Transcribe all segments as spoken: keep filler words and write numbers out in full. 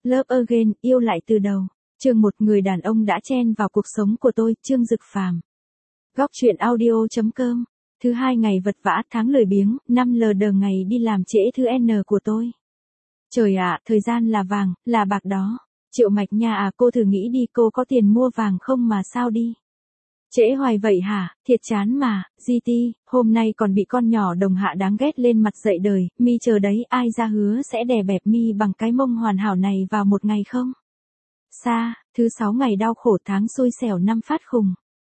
Love Again, yêu lại từ đầu. Chương một, người đàn ông đã chen vào cuộc sống của tôi, Chương Dực Phàm. Góc truyện audio chấm com. Thứ hai ngày vật vã, tháng lười biếng, năm lờ đờ ngày đi làm trễ thứ N của tôi. Trời ạ, thời gian là vàng, là bạc đó. Triệu Mạch Nha à, cô thử nghĩ đi, cô có tiền mua vàng không mà sao đi? Trễ hoài vậy hả, thiệt chán mà. giê tê, hôm nay còn bị con nhỏ đồng hạ đáng ghét lên mặt dậy đời, mi chờ đấy, ai ra hứa sẽ đè bẹp mi bằng cái mông hoàn hảo này vào một ngày không? Sa, thứ sáu ngày đau khổ, tháng xui xẻo, năm phát khùng.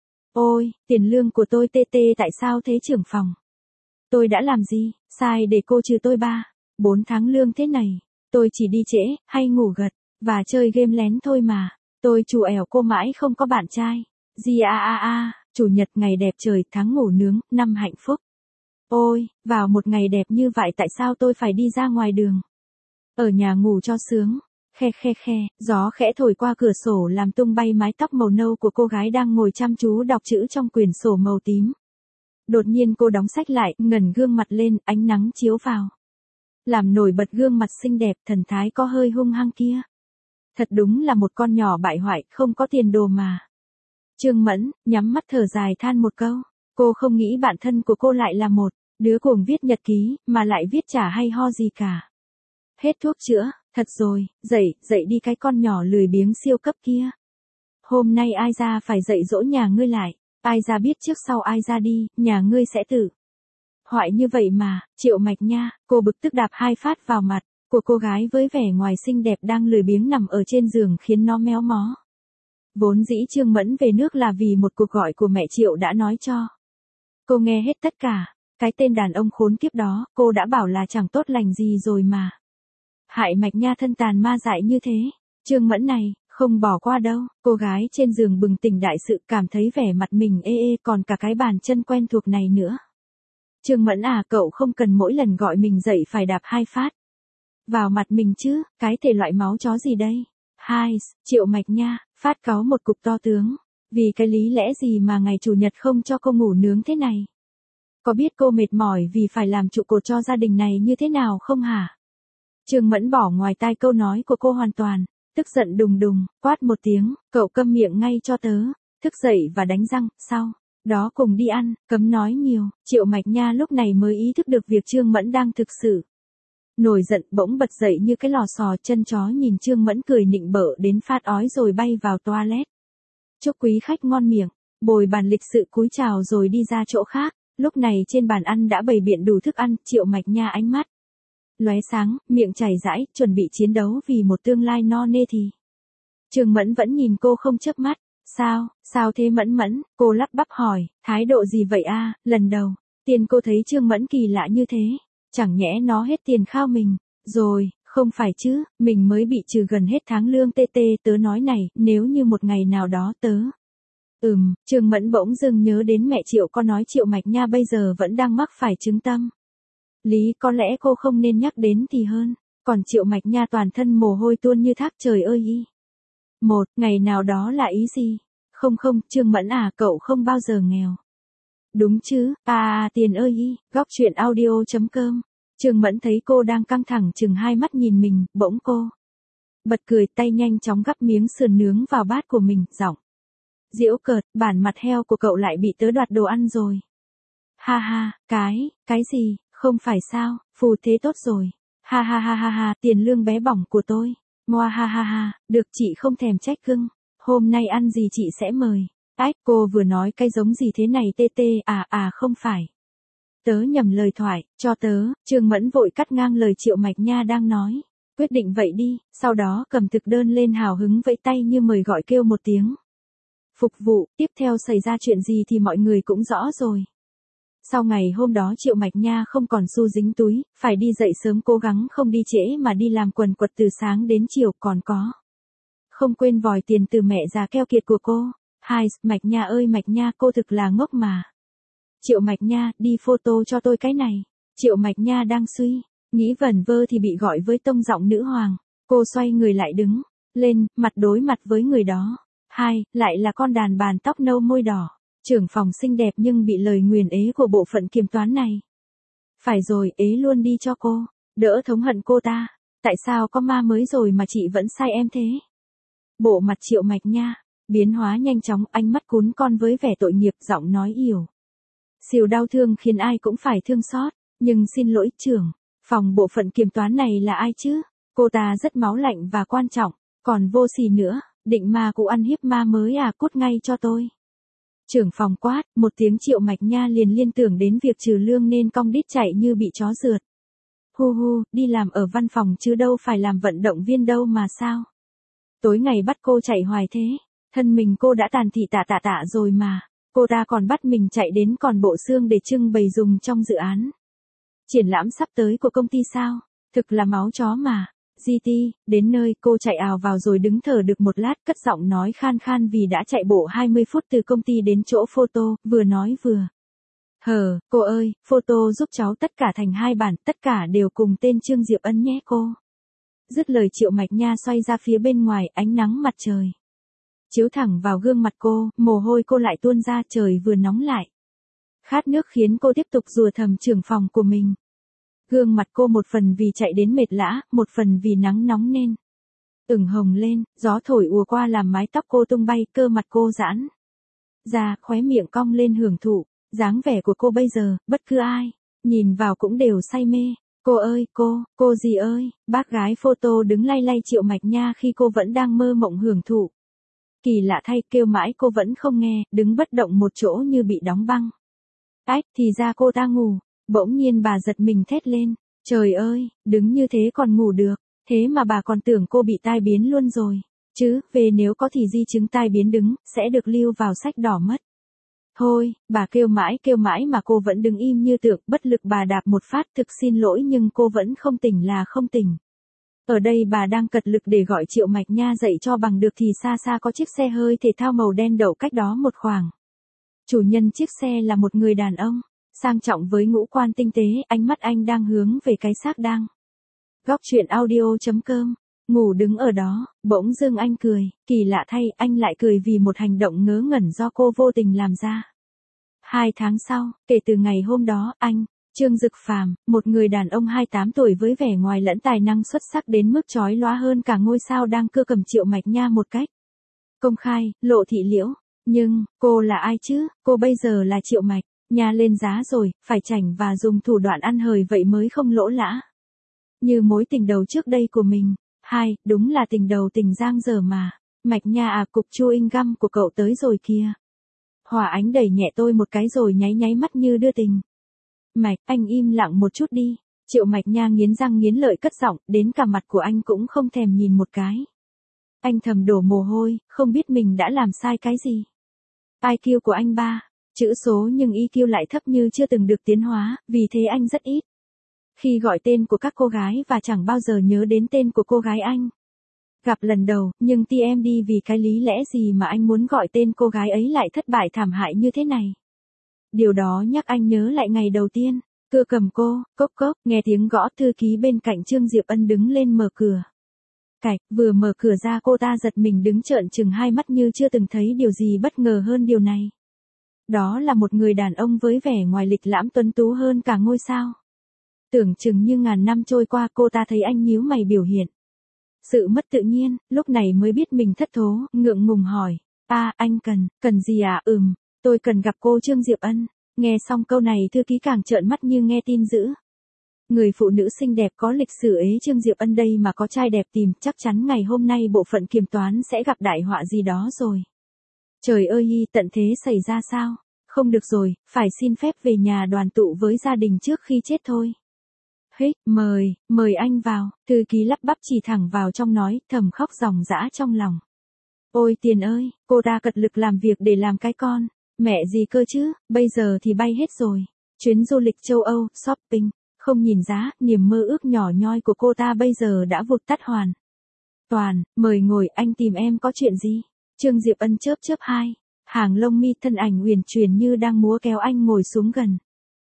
Ôi, tiền lương của tôi tê tê, tại sao thế trưởng phòng? Tôi đã làm gì, sai để cô trừ tôi ba, bốn tháng lương thế này? Tôi chỉ đi trễ, hay ngủ gật, và chơi game lén thôi mà. Tôi chủ ẻo cô mãi không có bạn trai. Gì a a a, chủ nhật ngày đẹp trời, tháng ngủ nướng, năm hạnh phúc. Ôi, vào một ngày đẹp như vậy tại sao tôi phải đi ra ngoài đường? Ở nhà ngủ cho sướng. Khe khe khe, gió khẽ thổi qua cửa sổ làm tung bay mái tóc màu nâu của cô gái đang ngồi chăm chú đọc chữ trong quyển sổ màu tím. Đột nhiên cô đóng sách lại, ngẩng gương mặt lên, ánh nắng chiếu vào, làm nổi bật gương mặt xinh đẹp, thần thái có hơi hung hăng kia. Thật đúng là một con nhỏ bại hoại, không có tiền đồ mà. Trương Mẫn, nhắm mắt thở dài than một câu. Cô không nghĩ bản thân của cô lại là một đứa cuồng viết nhật ký, mà lại viết chả hay ho gì cả. Hết thuốc chữa, thật rồi, dậy, dậy đi cái con nhỏ lười biếng siêu cấp kia. Hôm nay ai ra phải dạy dỗ nhà ngươi lại, ai ra biết trước sau ai ra đi, nhà ngươi sẽ tự hoại như vậy mà. Triệu Mạch Nha, cô bực tức đạp hai phát vào mặt của cô gái với vẻ ngoài xinh đẹp đang lười biếng nằm ở trên giường khiến nó méo mó. Vốn dĩ Trương Mẫn về nước là vì một cuộc gọi của mẹ Triệu đã nói cho cô nghe hết tất cả. Cái tên đàn ông khốn kiếp đó, cô đã bảo là chẳng tốt lành gì rồi mà. Hại Mạch Nha thân tàn ma dại như thế. Trương Mẫn này, không bỏ qua đâu. Cô gái trên giường bừng tỉnh đại sự, cảm thấy vẻ mặt mình ê ê, còn cả cái bàn chân quen thuộc này nữa. Trương Mẫn à, cậu không cần mỗi lần gọi mình dậy phải đạp hai phát vào mặt mình chứ, cái thể loại máu chó gì đây? Hai, Triệu Mạch Nha, phát cáu một cục to tướng. Vì cái lý lẽ gì mà ngày chủ nhật không cho cô ngủ nướng thế này? Có biết cô mệt mỏi vì phải làm trụ cột cho gia đình này như thế nào không hả? Trương Mẫn bỏ ngoài tai câu nói của cô hoàn toàn, tức giận đùng đùng, quát một tiếng, cậu câm miệng ngay cho tớ, thức dậy và đánh răng, sau đó cùng đi ăn, cấm nói nhiều. Triệu Mạch Nha lúc này mới ý thức được việc Trương Mẫn đang thực sự nổi giận, bỗng bật dậy như cái lò xò, chân chó nhìn Trương Mẫn cười nịnh bợ đến phát ói rồi bay vào toilet. Chúc quý khách ngon miệng, bồi bàn lịch sự cúi chào rồi đi ra chỗ khác. Lúc này trên bàn ăn đã bày biện đủ thức ăn, Triệu Mạch Nha ánh mắt lóe sáng, miệng chảy rãi, chuẩn bị chiến đấu vì một tương lai no nê thì. Trương Mẫn vẫn nhìn cô không chớp mắt. Sao, sao thế Mẫn Mẫn? Cô lắp bắp hỏi, thái độ gì vậy a? Lần đầu tiên cô thấy Trương Mẫn kỳ lạ như thế. Chẳng nhẽ nó hết tiền khao mình rồi? Không phải chứ, mình mới bị trừ gần hết tháng lương tê tê. Tớ nói này, nếu như một ngày nào đó tớ Ừm, Trương Mẫn bỗng dưng nhớ đến mẹ Triệu có nói Triệu Mạch Nha bây giờ vẫn đang mắc phải chứng tâm lý, có lẽ cô không nên nhắc đến thì hơn. Còn Triệu Mạch Nha toàn thân mồ hôi tuôn như thác, trời ơi y. Một, ngày nào đó là ý gì? Không không, Trương Mẫn à, cậu không bao giờ nghèo. Đúng chứ, à, à tiền ơi y. Góc truyện audio chấm com. Trương Mẫn thấy cô đang căng thẳng chừng hai mắt nhìn mình, bỗng cô bật cười, tay nhanh chóng gắp miếng sườn nướng vào bát của mình, giọng giễu cợt, bản mặt heo của cậu lại bị tớ đoạt đồ ăn rồi. Ha ha, cái, cái gì, không phải sao, phù thế tốt rồi. Ha ha ha ha ha, tiền lương bé bỏng của tôi. Moa ha ha ha, được chị không thèm trách cưng. Hôm nay ăn gì chị sẽ mời. Ách, cô vừa nói cái giống gì thế này tê tê, à à không phải. Tớ nhầm lời thoại, cho tớ. Trương Mẫn vội cắt ngang lời Triệu Mạch Nha đang nói. Quyết định vậy đi, sau đó cầm thực đơn lên hào hứng vẫy tay như mời gọi kêu một tiếng phục vụ. Tiếp theo xảy ra chuyện gì thì mọi người cũng rõ rồi. Sau ngày hôm đó Triệu Mạch Nha không còn xu dính túi, phải đi dậy sớm cố gắng không đi trễ mà đi làm quần quật từ sáng đến chiều, còn có không quên vòi tiền từ mẹ già keo kiệt của cô. Hai, Mạch Nha ơi Mạch Nha, cô thực là ngốc mà. Triệu Mạch Nha, đi photo cho tôi cái này. Triệu Mạch Nha đang suy nghĩ vẩn vơ thì bị gọi với tông giọng nữ hoàng. Cô xoay người lại đứng lên, mặt đối mặt với người đó. Hai, lại là con đàn bàn tóc nâu môi đỏ. Trưởng phòng xinh đẹp nhưng bị lời nguyền ế của bộ phận kiểm toán này. Phải rồi, ế luôn đi cho cô, đỡ thống hận cô ta. tại sao có ma mới rồi mà chị vẫn sai em thế? Bộ mặt Triệu Mạch Nha biến hóa nhanh chóng, ánh mắt cún con với vẻ tội nghiệp, giọng nói yểu xìu đau thương khiến ai cũng phải thương xót. Nhưng xin lỗi trưởng, phòng bộ phận kiểm toán này là ai chứ? Cô ta rất máu lạnh và quan trọng, còn vô sỉ nữa, định ma cụ ăn hiếp ma mới à, cút ngay cho tôi. Trưởng phòng quát, một tiếng Triệu Mạch Nha liền liên tưởng đến việc trừ lương nên cong đít chạy như bị chó rượt. Hu hu, đi làm ở văn phòng chứ đâu phải làm vận động viên đâu mà sao? Tối ngày bắt cô chạy hoài thế, thân mình cô đã tàn thị tạ tạ tạ rồi mà, cô ta còn bắt mình chạy đến còn bộ xương để trưng bày dùng trong dự án triển lãm sắp tới của công ty sao? Thực là máu chó mà. giê tê, đến nơi cô chạy ào vào rồi đứng thở được một lát, cất giọng nói khan khan vì đã chạy bộ hai mươi phút từ công ty đến chỗ photo, vừa nói vừa. Hờ, cô ơi, photo giúp cháu tất cả thành hai bản, tất cả đều cùng tên Trương Diệp Ân nhé cô. Dứt lời Triệu Mạch Nha xoay ra phía bên ngoài, ánh nắng mặt trời chiếu thẳng vào gương mặt cô, mồ hôi cô lại tuôn ra, trời vừa nóng lại. Khát nước khiến cô tiếp tục rủa thầm trưởng phòng của mình. Gương mặt cô một phần vì chạy đến mệt lã, một phần vì nắng nóng nên ửng hồng lên, gió thổi ùa qua làm mái tóc cô tung bay, cơ mặt cô giãn ra, khóe miệng cong lên hưởng thụ. Dáng vẻ của cô bây giờ, bất cứ ai nhìn vào cũng đều say mê. Cô ơi, cô, cô gì ơi, bác gái photo đứng lay lay Triệu Mạch Nha khi cô vẫn đang mơ mộng hưởng thụ. Kỳ lạ thay, kêu mãi cô vẫn không nghe, đứng bất động một chỗ như bị đóng băng. Ách, thì ra cô ta ngủ. Bỗng nhiên bà giật mình thét lên. Trời ơi, đứng như thế còn ngủ được, thế mà bà còn tưởng cô bị tai biến luôn rồi. Chứ, về nếu có thì di chứng tai biến đứng, sẽ được lưu vào sách đỏ mất. Thôi, bà kêu mãi kêu mãi mà cô vẫn đứng im như tượng, bất lực bà đạp một phát, thực xin lỗi nhưng cô vẫn không tỉnh là không tỉnh. Ở đây bà đang cật lực để gọi Triệu Mạch Nha dậy cho bằng được thì xa xa có chiếc xe hơi thể thao màu đen đậu cách đó một khoảng. Chủ nhân chiếc xe là một người đàn ông sang trọng với ngũ quan tinh tế, ánh mắt anh đang hướng về cái xác đang. Góc truyện audio chấm com, ngủ đứng ở đó, bỗng dưng anh cười, kỳ lạ thay, anh lại cười vì một hành động ngớ ngẩn do cô vô tình làm ra. Hai tháng sau, kể từ ngày hôm đó, anh, Trương Dực Phàm, một người đàn ông hai mươi tám tuổi với vẻ ngoài lẫn tài năng xuất sắc đến mức chói lóa hơn cả ngôi sao đang cưa cầm Triệu Mạch Nha một cách công khai, lộ thị liễu. Nhưng, cô là ai chứ? Cô bây giờ là Triệu Mạch Nha lên giá rồi, phải chảnh và dùng thủ đoạn ăn hời vậy mới không lỗ lã. Như mối tình đầu trước đây của mình. Hai, đúng là tình đầu tình giang dở mà. Mạch Nha à, cục chewing gum của cậu tới rồi kìa. Hòa Ánh đẩy nhẹ tôi một cái rồi nháy nháy mắt như đưa tình. Mạch, anh im lặng một chút đi. Triệu Mạch Nha nghiến răng nghiến lợi cất giọng, đến cả mặt của anh cũng không thèm nhìn một cái. Anh thầm đổ mồ hôi, không biết mình đã làm sai cái gì. i kiu của anh ba chữ số nhưng i kiu lại thấp như chưa từng được tiến hóa, vì thế anh rất ít khi gọi tên của các cô gái và chẳng bao giờ nhớ đến tên của cô gái anh gặp lần đầu, nhưng tê em đi vì cái lý lẽ gì mà anh muốn gọi tên cô gái ấy lại thất bại thảm hại như thế này. Điều đó nhắc anh nhớ lại ngày đầu tiên, cưa cầm cô, cốc cốc, nghe tiếng gõ, thư ký bên cạnh Trương Diệp Ân đứng lên mở cửa. Cạch, vừa mở cửa ra cô ta giật mình đứng trợn trừng hai mắt như chưa từng thấy điều gì bất ngờ hơn điều này. Đó là một người đàn ông với vẻ ngoài lịch lãm tuấn tú hơn cả ngôi sao. Tưởng chừng như ngàn năm trôi qua cô ta thấy anh nhíu mày biểu hiện sự mất tự nhiên, lúc này mới biết mình thất thố, ngượng ngùng hỏi. À, anh cần, cần gì à? Ừm, tôi cần gặp cô Trương Diệp Ân. Nghe xong câu này thư ký càng trợn mắt như nghe tin dữ. Người phụ nữ xinh đẹp có lịch sử ấy Trương Diệp Ân đây mà có trai đẹp tìm, chắc chắn ngày hôm nay bộ phận kiểm toán sẽ gặp đại họa gì đó rồi. Trời ơi, tận thế xảy ra sao? Không được rồi, phải xin phép về nhà đoàn tụ với gia đình trước khi chết thôi. Hích, mời, mời anh vào, thư ký lắp bắp chỉ thẳng vào trong nói, thầm khóc ròng rã trong lòng. Ôi tiền ơi, cô ta cật lực làm việc để làm cái con, mẹ gì cơ chứ, bây giờ thì bay hết rồi. Chuyến du lịch châu Âu, shopping, không nhìn giá, niềm mơ ước nhỏ nhoi của cô ta bây giờ đã vụt tắt hoàn toàn. Mời ngồi, anh tìm em có chuyện gì? Trương Diệp Ân chớp chớp hai hàng lông mi, thân ảnh uyển chuyển như đang múa kéo anh ngồi xuống gần.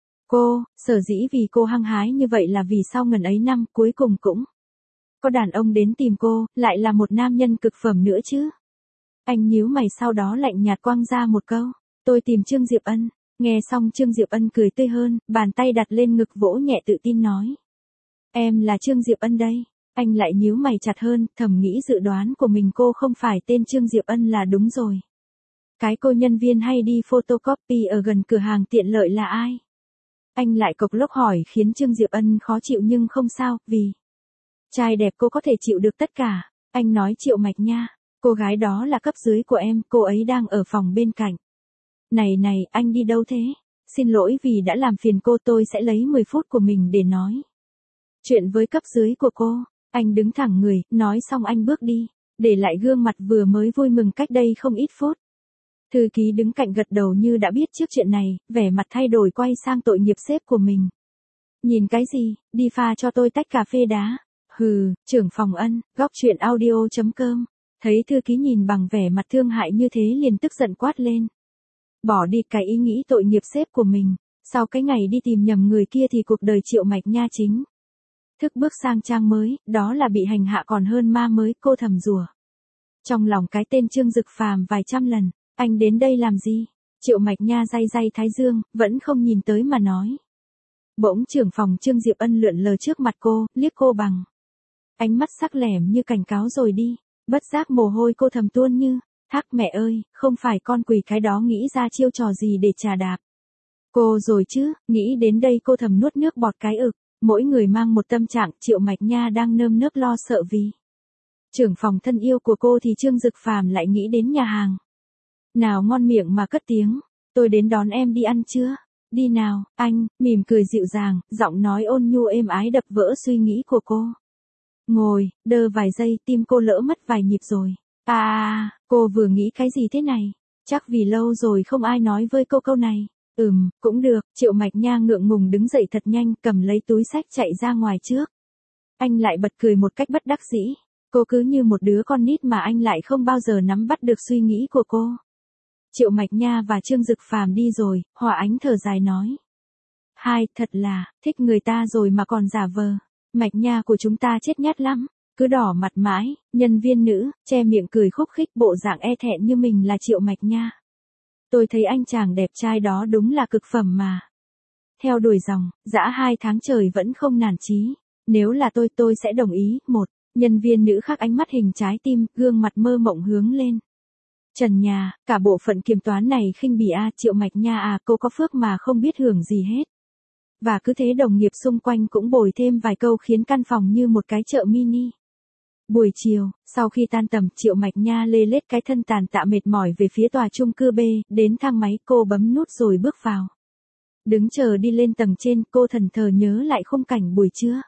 Cô, sở dĩ vì cô hăng hái như vậy là vì sau ngần ấy năm cuối cùng cũng có đàn ông đến tìm cô, lại là một nam nhân cực phẩm nữa chứ. Anh nhíu mày sau đó lạnh nhạt quăng ra một câu. Tôi tìm Trương Diệp Ân. Nghe xong Trương Diệp Ân cười tươi hơn, bàn tay đặt lên ngực vỗ nhẹ tự tin nói. Em là Trương Diệp Ân đây. Anh lại nhíu mày chặt hơn, thầm nghĩ dự đoán của mình cô không phải tên Trương Diệp Ân là đúng rồi. Cái cô nhân viên hay đi photocopy ở gần cửa hàng tiện lợi là ai? Anh lại cộc lốc hỏi khiến Trương Diệp Ân khó chịu nhưng không sao, vì trai đẹp cô có thể chịu được tất cả. Anh nói Triệu Mạch Nha, cô gái đó là cấp dưới của em, cô ấy đang ở phòng bên cạnh. Này này, anh đi đâu thế? Xin lỗi vì đã làm phiền cô, tôi sẽ lấy mười phút của mình để nói chuyện với cấp dưới của cô. Anh đứng thẳng người, nói xong anh bước đi, để lại gương mặt vừa mới vui mừng cách đây không ít phút. Thư ký đứng cạnh gật đầu như đã biết trước chuyện này, vẻ mặt thay đổi quay sang tội nghiệp sếp của mình. Nhìn cái gì, đi pha cho tôi tách cà phê đá. Hừ, trưởng phòng Ân, góc chuyện audio chấm com. Thấy thư ký nhìn bằng vẻ mặt thương hại như thế liền tức giận quát lên. Bỏ đi cái ý nghĩ tội nghiệp sếp của mình, sau cái ngày đi tìm nhầm người kia thì cuộc đời Triệu Mạch Nha chính thức bước sang trang mới, đó là bị hành hạ còn hơn ma mới, cô thầm rủa. Trong lòng cái tên Trương Dực Phàm vài trăm lần, anh đến đây làm gì? Triệu Mạch Nha day day thái dương, vẫn không nhìn tới mà nói. Bỗng trưởng phòng Trương Diệp Ân lượn lờ trước mặt cô, liếc cô bằng ánh mắt sắc lẻm như cảnh cáo rồi đi. Bất giác mồ hôi cô thầm tuôn như thác. Mẹ ơi, không phải con quỷ cái đó nghĩ ra chiêu trò gì để trà đạp cô rồi chứ? Nghĩ đến đây cô thầm nuốt nước bọt cái ực. Mỗi người mang một tâm trạng, Triệu Mạch Nha đang nơm nớp lo sợ vì trưởng phòng thân yêu của cô thì Trương Dực Phàm lại nghĩ đến nhà hàng. Nào ngon miệng mà cất tiếng, tôi đến đón em đi ăn chưa? Đi nào, anh, mỉm cười dịu dàng, giọng nói ôn nhu êm ái đập vỡ suy nghĩ của cô. Ngồi, đơ vài giây, tim cô lỡ mất vài nhịp rồi. À, cô vừa nghĩ cái gì thế này? Chắc vì lâu rồi không ai nói với cô câu này. Ừm, cũng được, Triệu Mạch Nha ngượng ngùng đứng dậy thật nhanh, cầm lấy túi xách chạy ra ngoài trước. Anh lại bật cười một cách bất đắc dĩ. Cô cứ như một đứa con nít mà anh lại không bao giờ nắm bắt được suy nghĩ của cô. Triệu Mạch Nha và Trương Dực Phàm đi rồi, Hòa Ánh thở dài nói. Hai, thật là, thích người ta rồi mà còn giả vờ. Mạch Nha của chúng ta chết nhát lắm, cứ đỏ mặt mãi. Nhân viên nữ, che miệng cười khúc khích bộ dạng e thẹn như mình là Triệu Mạch Nha. Tôi thấy anh chàng đẹp trai đó đúng là cực phẩm mà. Theo đuổi dòng, dã hai tháng trời vẫn không nản chí. Nếu là tôi tôi sẽ đồng ý. Một, nhân viên nữ khác ánh mắt hình trái tim, gương mặt mơ mộng hướng lên trần nhà. Cả bộ phận kiểm toán này khinh bỉ a. Triệu Mạch Nha à, cô có phước mà không biết hưởng gì hết. Và cứ thế đồng nghiệp xung quanh cũng bồi thêm vài câu khiến căn phòng như một cái chợ mini. Buổi chiều, sau khi tan tầm, Triệu Mạch Nha lê lết cái thân tàn tạ mệt mỏi về phía tòa chung cư B, đến thang máy cô bấm nút rồi bước vào. Đứng chờ đi lên tầng trên, cô thần thờ nhớ lại khung cảnh buổi trưa.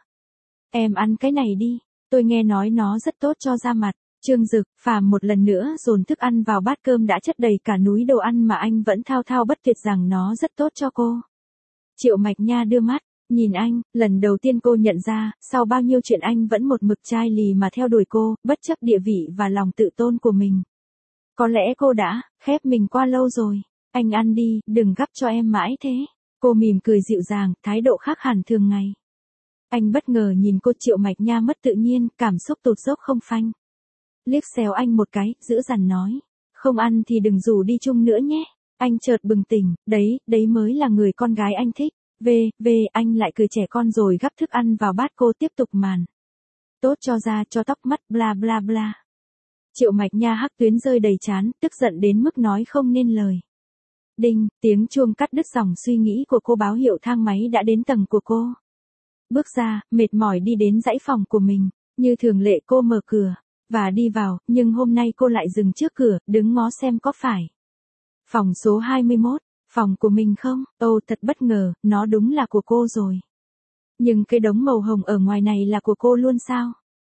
Em ăn cái này đi, tôi nghe nói nó rất tốt cho da mặt. Trương Dực Phàm một lần nữa dồn thức ăn vào bát cơm đã chất đầy cả núi đồ ăn mà anh vẫn thao thao bất tuyệt rằng nó rất tốt cho cô. Triệu Mạch Nha đưa mắt nhìn anh, lần đầu tiên cô nhận ra, sau bao nhiêu chuyện anh vẫn một mực chai lì mà theo đuổi cô, bất chấp địa vị và lòng tự tôn của mình. Có lẽ cô đã khép mình qua lâu rồi. Anh ăn đi, đừng gắp cho em mãi thế. Cô mỉm cười dịu dàng, thái độ khác hẳn thường ngày. Anh bất ngờ nhìn cô. Triệu Mạch Nha mất tự nhiên, cảm xúc tụt dốc không phanh. Liếc xéo anh một cái, dữ dằn nói. Không ăn thì đừng rủ đi chung nữa nhé. Anh chợt bừng tỉnh, đấy, đấy mới là người con gái anh thích. Về, về, anh lại cười trẻ con rồi gắp thức ăn vào bát cô tiếp tục màn. Tốt cho da, cho tóc mắt, bla bla bla. Triệu Mạch Nha hắc tuyến rơi đầy trán, tức giận đến mức nói không nên lời. Đinh, tiếng chuông cắt đứt dòng suy nghĩ của cô, báo hiệu thang máy đã đến tầng của cô. Bước ra, mệt mỏi đi đến dãy phòng của mình. Như thường lệ cô mở cửa và đi vào, nhưng hôm nay cô lại dừng trước cửa, đứng ngó xem có phải phòng số hai mươi mốt, phòng của mình không? Ồ, thật bất ngờ, nó đúng là của cô rồi. Nhưng cái đống màu hồng ở ngoài này là của cô luôn sao?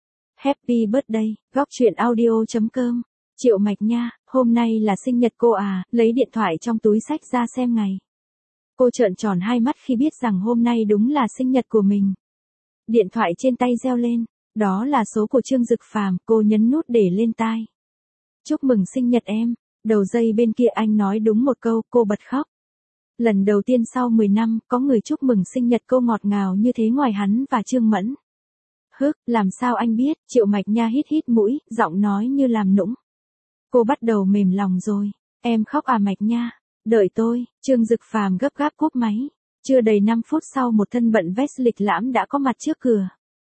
Happy birthday, góc chuyện audio chấm com. Triệu Mạch Nha, hôm nay là sinh nhật cô à? Lấy điện thoại trong túi xách ra xem ngày. Cô trợn tròn hai mắt khi biết rằng hôm nay đúng là sinh nhật của mình. Điện thoại trên tay reo lên, đó là số của Trương Dực Phàm, cô nhấn nút để lên tai. Chúc mừng sinh nhật em. Đầu dây bên kia anh nói đúng một câu, cô bật khóc. Lần đầu tiên sau mười năm, có người chúc mừng sinh nhật cô ngọt ngào như thế ngoài hắn và Trương Mẫn. Hức, làm sao anh biết? Triệu Mạch Nha hít hít mũi, giọng nói như làm nũng. Cô bắt đầu mềm lòng rồi. Em khóc à Mạch Nha? Đợi tôi. Trương Dực Phàm gấp gáp cúp máy. Chưa đầy năm phút sau một thân bận vest lịch lãm đã có mặt trước cửa.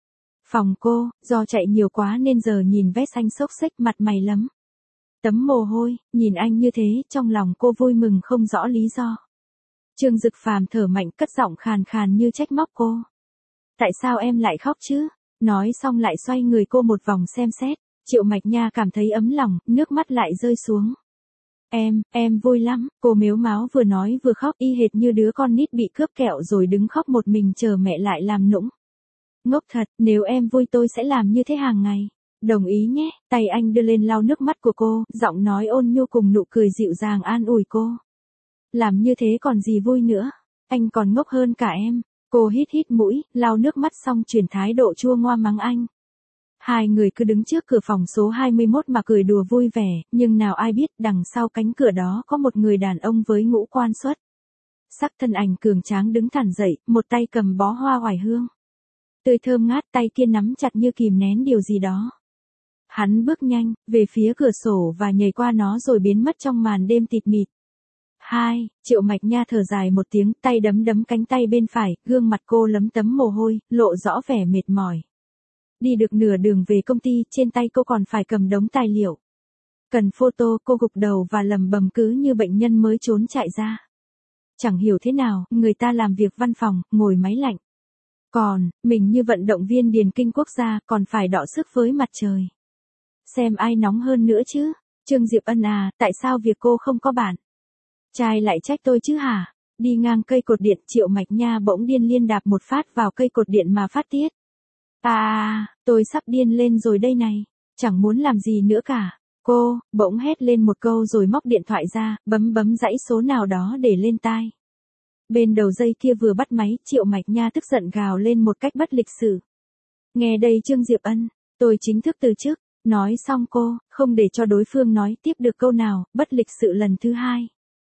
Phòng cô, do chạy nhiều quá nên giờ nhìn vết xanh xốc xếch mặt mày lấm tấm mồ hôi, nhìn anh như thế, trong lòng cô vui mừng không rõ lý do. Trương Dực Phàm thở mạnh cất giọng khàn khàn như trách móc cô. Tại sao em lại khóc chứ? Nói xong lại xoay người cô một vòng xem xét, Triệu Mạch Nha cảm thấy ấm lòng, nước mắt lại rơi xuống. Em, em vui lắm, cô mếu máo vừa nói vừa khóc y hệt như đứa con nít bị cướp kẹo rồi đứng khóc một mình chờ mẹ lại làm nũng. Ngốc thật, nếu em vui tôi sẽ làm như thế hàng ngày. Đồng ý nhé, tay anh đưa lên lau nước mắt của cô, giọng nói ôn nhu cùng nụ cười dịu dàng an ủi cô. Làm như thế còn gì vui nữa, anh còn ngốc hơn cả em. Cô hít hít mũi, lau nước mắt xong chuyển thái độ chua ngoa mắng anh. Hai người cứ đứng trước cửa phòng số hai mươi mốt mà cười đùa vui vẻ, nhưng nào ai biết đằng sau cánh cửa đó có một người đàn ông với ngũ quan xuất sắc, thân ảnh cường tráng đứng thẳng dậy, một tay cầm bó hoa oải hương tươi thơm ngát, tay kia nắm chặt như kìm nén điều gì đó. Hắn bước nhanh về phía cửa sổ và nhảy qua nó rồi biến mất trong màn đêm tịt mịt. Hai, Triệu Mạch Nha thở dài một tiếng, tay đấm đấm cánh tay bên phải, gương mặt cô lấm tấm mồ hôi, lộ rõ vẻ mệt mỏi. Đi được nửa đường về công ty, trên tay cô còn phải cầm đống tài liệu. Cần photo, cô gục đầu và lầm bầm cứ như bệnh nhân mới trốn chạy ra. Chẳng hiểu thế nào, người ta làm việc văn phòng, ngồi máy lạnh. Còn, mình như vận động viên điền kinh quốc gia, còn phải đọ sức với mặt trời. Xem ai nóng hơn nữa chứ. Trương Diệp Ân à, tại sao việc cô không có bạn trai lại trách tôi chứ hả? Đi ngang cây cột điện, Triệu Mạch Nha bỗng điên liên đạp một phát vào cây cột điện mà phát tiết. À, tôi sắp điên lên rồi đây này, chẳng muốn làm gì nữa cả. Cô, bỗng hét lên một câu rồi móc điện thoại ra, bấm bấm dãy số nào đó để lên tai. Bên đầu dây kia vừa bắt máy, Triệu Mạch Nha tức giận gào lên một cách bất lịch sự. Nghe đây Trương Diệp Ân, tôi chính thức từ chức. Nói xong cô, không để cho đối phương nói tiếp được câu nào, bất lịch sự lần thứ hai.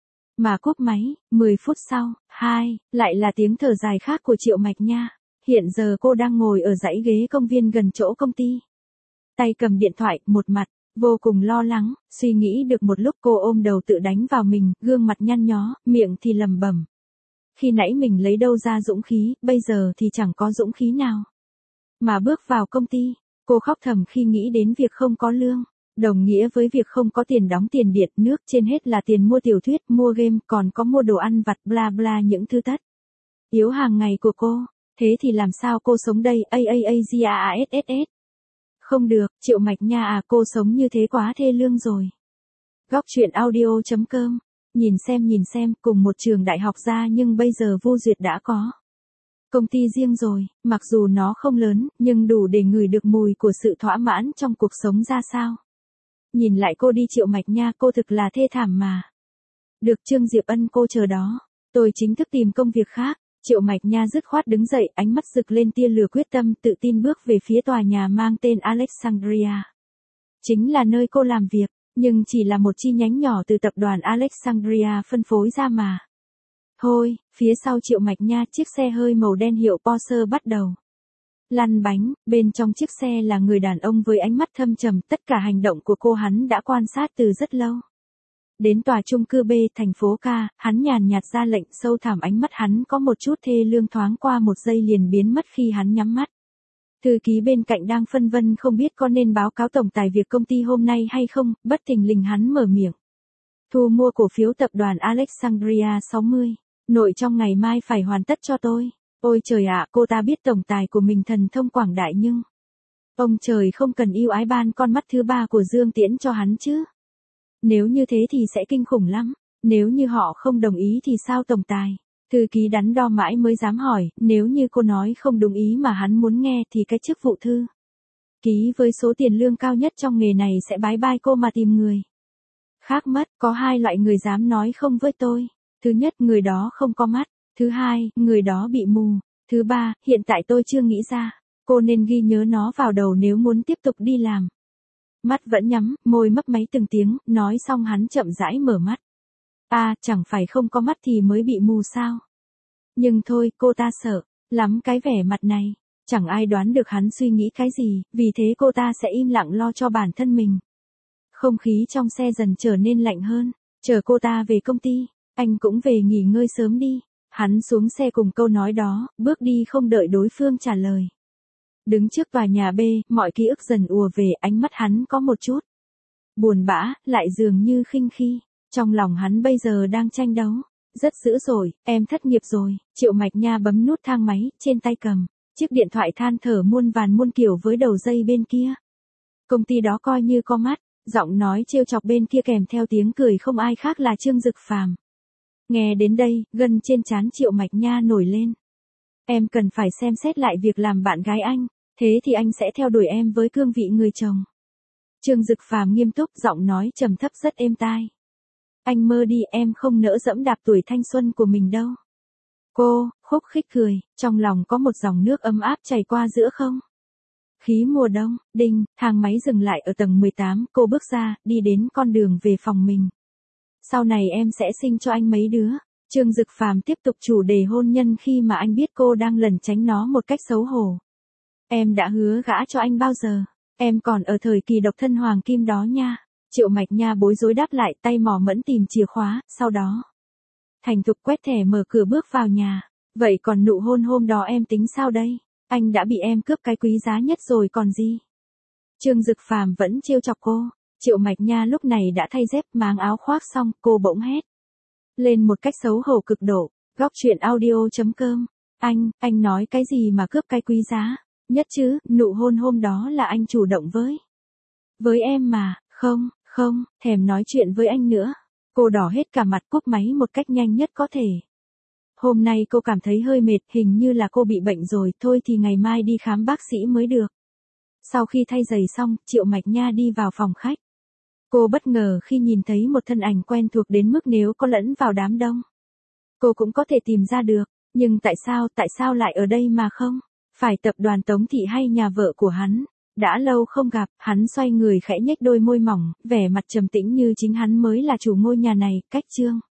Mà cúp máy, mười phút sau, hai, lại là tiếng thở dài khác của Triệu Mạch Nha. Hiện giờ cô đang ngồi ở dãy ghế công viên gần chỗ công ty. Tay cầm điện thoại, một mặt, vô cùng lo lắng, suy nghĩ được một lúc cô ôm đầu tự đánh vào mình, gương mặt nhăn nhó, miệng thì lầm bẩm. Khi nãy mình lấy đâu ra dũng khí, bây giờ thì chẳng có dũng khí nào. Mà bước vào công ty, cô khóc thầm khi nghĩ đến việc không có lương. Đồng nghĩa với việc không có tiền đóng tiền điện nước, trên hết là tiền mua tiểu thuyết, mua game, còn có mua đồ ăn vặt bla bla những thứ tất yếu hàng ngày của cô. Thế thì làm sao cô sống đây, a a a g a a s s s. Không được, Triệu Mạch Nha à, cô sống như thế quá thê lương rồi. Góc truyện audio chấm com. Nhìn xem nhìn xem, cùng một trường đại học ra nhưng bây giờ Vu Duyệt đã có công ty riêng rồi, mặc dù nó không lớn, nhưng đủ để ngửi được mùi của sự thỏa mãn trong cuộc sống ra sao. Nhìn lại cô đi Triệu Mạch Nha, cô thực là thê thảm mà. Được Trương Diệp Ân, cô chờ đó. Tôi chính thức tìm công việc khác. Triệu Mạch Nha dứt khoát đứng dậy, ánh mắt rực lên tia lửa quyết tâm, tự tin bước về phía tòa nhà mang tên Alexandria. Chính là nơi cô làm việc, nhưng chỉ là một chi nhánh nhỏ từ tập đoàn Alexandria phân phối ra mà. Thôi, phía sau Triệu Mạch Nha, chiếc xe hơi màu đen hiệu Porsche bắt đầu lăn bánh, bên trong chiếc xe là người đàn ông với ánh mắt thâm trầm, tất cả hành động của cô hắn đã quan sát từ rất lâu. Đến tòa chung cư B, thành phố K, hắn nhàn nhạt ra lệnh, sâu thẳm ánh mắt hắn có một chút thê lương thoáng qua một giây liền biến mất khi hắn nhắm mắt. Thư ký bên cạnh đang phân vân không biết có nên báo cáo tổng tài việc công ty hôm nay hay không, bất thình lình hắn mở miệng. Thu mua cổ phiếu tập đoàn Alexandria sáu mươi, nội trong ngày mai phải hoàn tất cho tôi. Ôi trời ạ, cô ta biết tổng tài của mình thần thông quảng đại nhưng ông trời không cần yêu ái ban con mắt thứ ba của Dương Tiễn cho hắn chứ. Nếu như thế thì sẽ kinh khủng lắm, nếu như họ không đồng ý thì sao tổng tài? Thư ký đắn đo mãi mới dám hỏi, nếu như cô nói không đúng ý mà hắn muốn nghe thì cái chức vụ thư ký với số tiền lương cao nhất trong nghề này sẽ bái bai cô mà tìm người khác mất. Có hai loại người dám nói không với tôi. Thứ nhất, người đó không có mắt. Thứ hai, người đó bị mù. Thứ ba, hiện tại tôi chưa nghĩ ra. Cô nên ghi nhớ nó vào đầu nếu muốn tiếp tục đi làm. Mắt vẫn nhắm, môi mấp máy từng tiếng, nói xong hắn chậm rãi mở mắt. À, chẳng phải không có mắt thì mới bị mù sao? Nhưng thôi, cô ta sợ lắm cái vẻ mặt này. Chẳng ai đoán được hắn suy nghĩ cái gì, vì thế cô ta sẽ im lặng lo cho bản thân mình. Không khí trong xe dần trở nên lạnh hơn. Chờ cô ta về công ty, anh cũng về nghỉ ngơi sớm đi. Hắn xuống xe cùng câu nói đó, bước đi không đợi đối phương trả lời. Đứng trước tòa nhà B, mọi ký ức dần ùa về, ánh mắt hắn có một chút buồn bã, lại dường như khinh khi. Trong lòng hắn bây giờ đang tranh đấu. Rất dữ rồi, em thất nghiệp rồi. Triệu Mạch Nha bấm nút thang máy, trên tay cầm chiếc điện thoại than thở muôn vàn muôn kiểu với đầu dây bên kia. Công ty đó coi như có mắt, giọng nói trêu chọc bên kia kèm theo tiếng cười không ai khác là Trương Dực Phàm. Nghe đến đây, gân trên trán Triệu Mạch Nha nổi lên. Em cần phải xem xét lại việc làm bạn gái anh, thế thì anh sẽ theo đuổi em với cương vị người chồng. Trương Dực Phàm nghiêm túc, giọng nói trầm thấp rất êm tai. Anh mơ đi, em không nỡ dẫm đạp tuổi thanh xuân của mình đâu. Cô, khúc khích cười, trong lòng có một dòng nước ấm áp chảy qua giữa không khí mùa đông. Đinh, thang máy dừng lại ở tầng mười tám, cô bước ra, đi đến con đường về phòng mình. Sau này em sẽ sinh cho anh mấy đứa. Trương Dực Phàm tiếp tục chủ đề hôn nhân khi mà anh biết cô đang lẩn tránh nó một cách xấu hổ. Em đã hứa gả cho anh bao giờ? Em còn ở thời kỳ độc thân hoàng kim đó nha. Triệu Mạch Nha bối rối đáp lại, tay mò mẫn tìm chìa khóa, sau đó thành thục quét thẻ mở cửa bước vào nhà. Vậy còn nụ hôn hôm đó em tính sao đây? Anh đã bị em cướp cái quý giá nhất rồi còn gì? Trương Dực Phàm vẫn trêu chọc cô. Triệu Mạch Nha lúc này đã thay dép máng áo khoác xong, cô bỗng hét lên một cách xấu hổ cực độ. Góc truyện audio chấm com. Anh, anh nói cái gì mà cướp cái quý giá nhất chứ? Nụ hôn hôm đó là anh chủ động với với em mà. Không, không, thèm nói chuyện với anh nữa. Cô đỏ hết cả mặt, cúp máy một cách nhanh nhất có thể. Hôm nay cô cảm thấy hơi mệt, hình như là cô bị bệnh rồi, thôi thì ngày mai đi khám bác sĩ mới được. Sau khi thay giày xong, Triệu Mạch Nha đi vào phòng khách. Cô bất ngờ khi nhìn thấy một thân ảnh quen thuộc đến mức nếu có lẫn vào đám đông, cô cũng có thể tìm ra được. Nhưng tại sao, tại sao lại ở đây mà không phải tập đoàn Tống Thị hay nhà vợ của hắn? Đã lâu không gặp, hắn xoay người khẽ nhếch đôi môi mỏng, vẻ mặt trầm tĩnh như chính hắn mới là chủ ngôi nhà này. Cách Trương